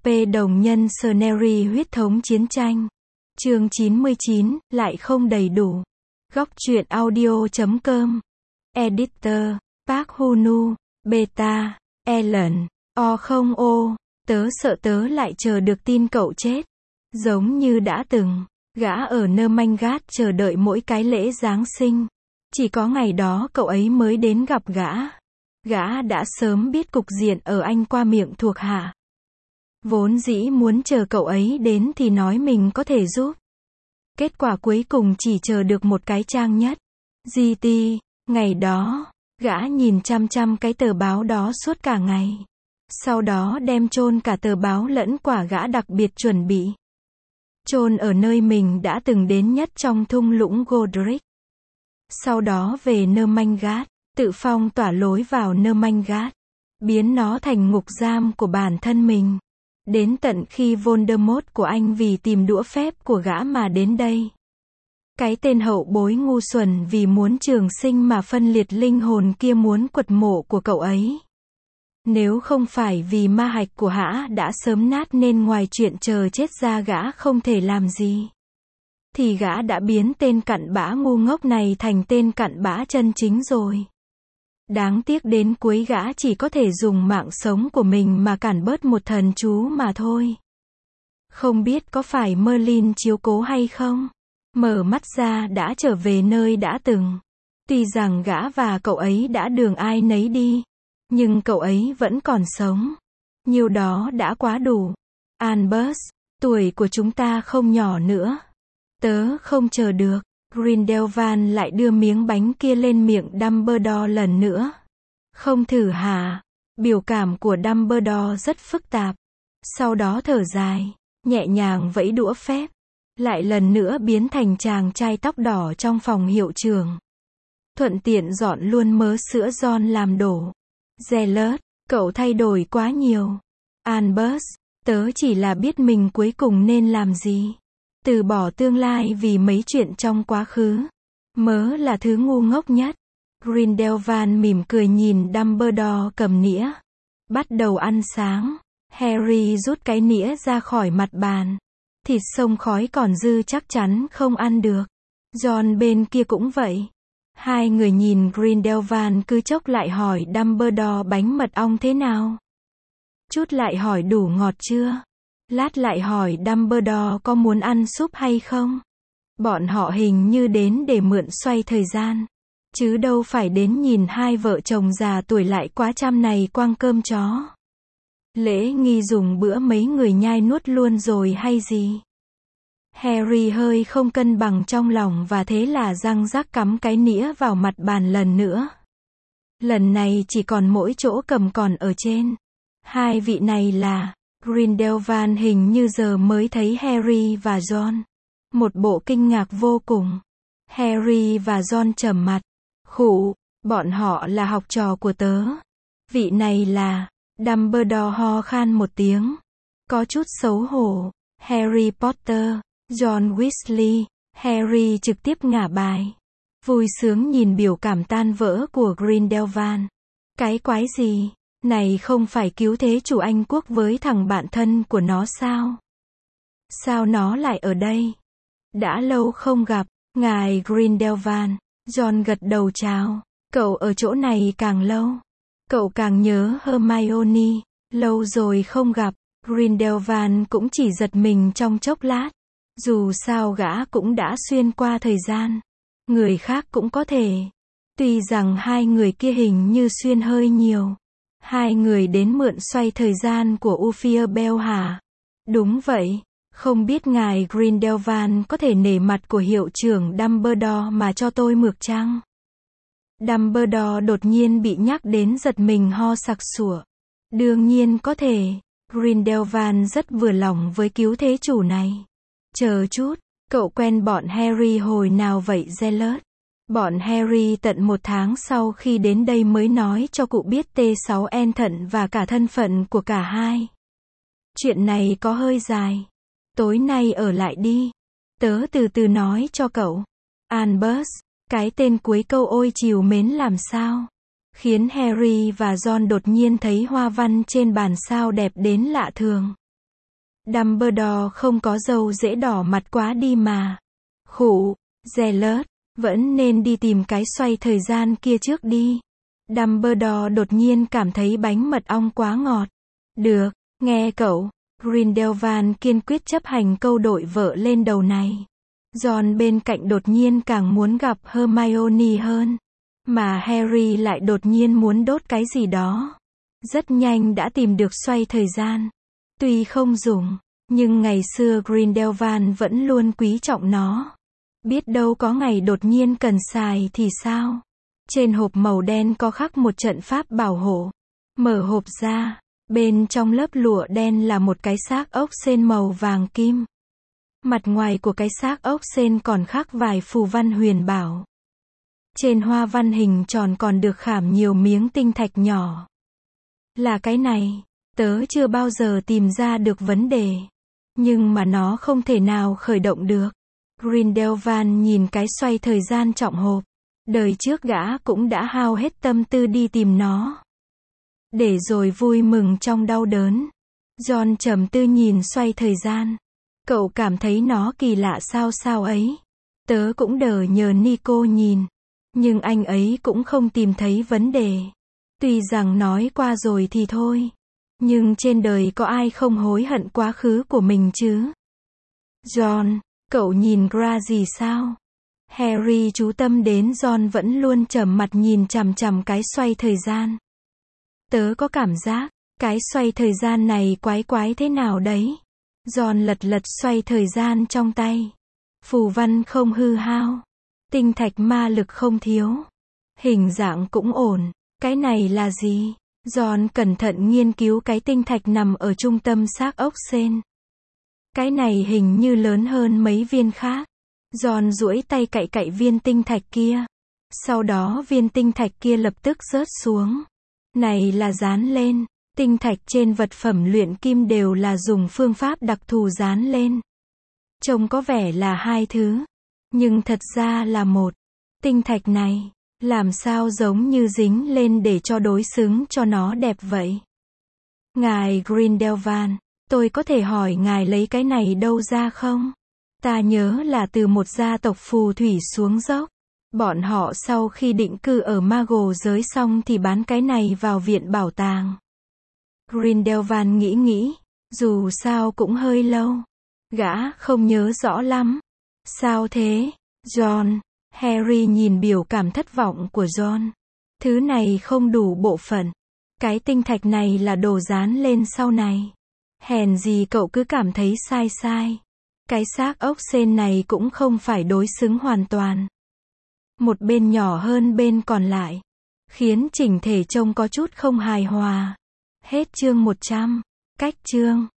Đồng nhân Scenery huyết thống chiến tranh. Chương 99, lại không đầy đủ. Góc truyện audio.com. Editor, Park Hunu, Beta, Ellen, O không. Tớ sợ tớ lại chờ được tin cậu chết. Giống như đã từng, gã ở Nermangat chờ đợi mỗi cái lễ Giáng sinh. Chỉ có ngày đó cậu ấy mới đến gặp gã. Gã đã sớm biết cục diện ở Anh qua miệng thuộc hạ. Vốn dĩ muốn chờ cậu ấy đến thì nói mình có thể giúp. Kết quả cuối cùng chỉ chờ được một cái trang nhất. GT, ngày đó, gã nhìn chăm chăm cái tờ báo đó suốt cả ngày. Sau đó đem chôn cả tờ báo lẫn quả gã đặc biệt chuẩn bị. Chôn ở nơi mình đã từng đến nhất trong thung lũng Godric. Sau đó về Nermangat, tự phong tỏa lối vào Nermangat, biến nó thành ngục giam của bản thân mình. Đến tận khi Voldemort của anh vì tìm đũa phép của gã mà đến đây. Cái tên hậu bối ngu xuẩn vì muốn trường sinh mà phân liệt linh hồn kia muốn quật mộ của cậu ấy. Nếu không phải vì ma hạch của gã đã sớm nát nên ngoài chuyện chờ chết ra gã không thể làm gì, thì gã đã biến tên cặn bã ngu ngốc này thành tên cặn bã chân chính rồi. Đáng tiếc đến cuối gã chỉ có thể dùng mạng sống của mình mà cản bớt một thần chú mà thôi. Không biết có phải Merlin chiếu cố hay không? Mở mắt ra đã trở về nơi đã từng. Tuy rằng gã và cậu ấy đã đường ai nấy đi, nhưng cậu ấy vẫn còn sống. Nhiều đó đã quá đủ. Albus, tuổi của chúng ta không nhỏ nữa. Tớ không chờ được. Grindelwald lại đưa miếng bánh kia lên miệng Dumbledore lần nữa. Không thử hả? Biểu cảm của Dumbledore rất phức tạp. Sau đó thở dài, nhẹ nhàng vẫy đũa phép. Lại lần nữa biến thành chàng trai tóc đỏ trong phòng hiệu trưởng. Thuận tiện dọn luôn mớ sữa John làm đổ. Zealot, cậu thay đổi quá nhiều. Albus, tớ chỉ là biết mình cuối cùng nên làm gì. Từ bỏ tương lai vì mấy chuyện trong quá khứ. Mớ là thứ ngu ngốc nhất. Grindelwald mỉm cười nhìn Dumbledore cầm nĩa. Bắt đầu ăn sáng. Harry rút cái nĩa ra khỏi mặt bàn. Thịt xông khói còn dư chắc chắn không ăn được. John bên kia cũng vậy. Hai người nhìn Grindelwald cứ chốc lại hỏi Dumbledore bánh mật ong thế nào. Chút lại hỏi đủ ngọt chưa. Lát lại hỏi Dumbledore có muốn ăn súp hay không. Bọn họ hình như đến để mượn xoay thời gian, chứ đâu phải đến nhìn hai vợ chồng già tuổi lại quá trăm này quăng cơm chó. Lễ nghi dùng bữa mấy người nhai nuốt luôn rồi hay gì. Harry hơi không cân bằng trong lòng và thế là răng rắc cắm cái nĩa vào mặt bàn lần nữa. Lần này chỉ còn mỗi chỗ cầm còn ở trên. Hai vị này là Grindelwald hình như giờ mới thấy Harry và John. Một bộ kinh ngạc vô cùng. Harry và John trầm mặt. Khụ, bọn họ là học trò của tớ. Vị này là... Dumbledore ho khan một tiếng. Có chút xấu hổ. Harry Potter, John Weasley. Harry trực tiếp ngả bài. Vui sướng nhìn biểu cảm tan vỡ của Grindelwald. Cái quái gì? Này không phải cứu thế chủ Anh quốc với thằng bạn thân của nó sao? Sao nó lại ở đây? Đã lâu không gặp, ngài Grindelwald. John gật đầu chào. Cậu ở chỗ này càng lâu, cậu càng nhớ Hermione. Lâu rồi không gặp. Grindelwald cũng chỉ giật mình trong chốc lát. Dù sao gã cũng đã xuyên qua thời gian. Người khác cũng có thể. Tuy rằng hai người kia hình như xuyên hơi nhiều. Hai người đến mượn xoay thời gian của Uphia Bell hả? Đúng vậy. Không biết ngài Grindelwald có thể nể mặt của hiệu trưởng Dumbledore mà cho tôi mượt chăng? Dumbledore đột nhiên bị nhắc đến giật mình ho sặc sủa. Đương nhiên có thể. Grindelwald rất vừa lòng với cứu thế chủ này. Chờ chút, cậu quen bọn Harry hồi nào vậy Zealot? Bọn Harry tận 1 tháng sau khi đến đây mới nói cho cụ biết T6N thận và cả thân phận của cả hai. Chuyện này có hơi dài. Tối nay ở lại đi. Tớ từ từ nói cho cậu. Albus, cái tên cuối câu ôi trìu mến làm sao? Khiến Harry và Ron đột nhiên thấy hoa văn trên bàn sao đẹp đến lạ thường. Dumbledore không có dâu dễ đỏ mặt quá đi mà. Khụ, Zealot, vẫn nên đi tìm cái xoay thời gian kia trước đi. Dumbledore đột nhiên cảm thấy bánh mật ong quá ngọt. Được, nghe cậu. Grindelwald kiên quyết chấp hành câu đội vợ lên đầu này. Ron bên cạnh đột nhiên càng muốn gặp Hermione hơn. Mà Harry lại đột nhiên muốn đốt cái gì đó. Rất nhanh đã tìm được xoay thời gian. Tuy không dùng, nhưng ngày xưa Grindelwald vẫn luôn quý trọng nó. Biết đâu có ngày đột nhiên cần xài thì sao? Trên hộp màu đen có khắc một trận pháp bảo hộ. Mở hộp ra, bên trong lớp lụa đen là một cái xác ốc sên màu vàng kim. Mặt ngoài của cái xác ốc sên còn khắc vài phù văn huyền bảo. Trên hoa văn hình tròn còn được khảm nhiều miếng tinh thạch nhỏ. Là cái này, tớ chưa bao giờ tìm ra được vấn đề. Nhưng mà nó không thể nào khởi động được. Grindelwald nhìn cái xoay thời gian trọng hộp. Đời trước gã cũng đã hao hết tâm tư đi tìm nó. Để rồi vui mừng trong đau đớn. Ron trầm tư nhìn xoay thời gian. Cậu cảm thấy nó kỳ lạ sao ấy. Tớ cũng đờ nhờ Nico nhìn. Nhưng anh ấy cũng không tìm thấy vấn đề. Tuy rằng nói qua rồi thì thôi. Nhưng trên đời có ai không hối hận quá khứ của mình chứ? Ron, cậu nhìn Grady sao? Harry chú tâm đến Ron vẫn luôn trầm mặt nhìn chằm chằm cái xoay thời gian. Tớ có cảm giác, cái xoay thời gian này quái quái thế nào đấy? Ron lật lật xoay thời gian trong tay. Phù văn không hư hao. Tinh thạch ma lực không thiếu. Hình dạng cũng ổn. Cái này là gì? Ron cẩn thận nghiên cứu cái tinh thạch nằm ở trung tâm xác ốc sên. Cái này hình như lớn hơn mấy viên khác. Ron duỗi tay cạy cạy viên tinh thạch kia. Sau đó viên tinh thạch kia lập tức rớt xuống. Này là dán lên. Tinh thạch trên vật phẩm luyện kim đều là dùng phương pháp đặc thù dán lên. Trông có vẻ là hai thứ. Nhưng thật ra là một. Tinh thạch này, làm sao giống như dính lên để cho đối xứng cho nó đẹp vậy? Ngài Grindelwald, tôi có thể hỏi ngài lấy cái này đâu ra không? Ta nhớ là từ một gia tộc phù thủy xuống dốc. Bọn họ sau khi định cư ở Muggle giới xong thì bán cái này vào viện bảo tàng. Grindelwald nghĩ, dù sao cũng hơi lâu. Gã không nhớ rõ lắm. Sao thế, Ron? Harry nhìn biểu cảm thất vọng của Ron. Thứ này không đủ bộ phận. Cái tinh thạch này là đồ dán lên sau này. Hèn gì cậu cứ cảm thấy sai. Cái xác ốc sên này cũng không phải đối xứng hoàn toàn. Một bên nhỏ hơn bên còn lại. Khiến chỉnh thể trông có chút không hài hòa. Hết chương 100. Cách chương.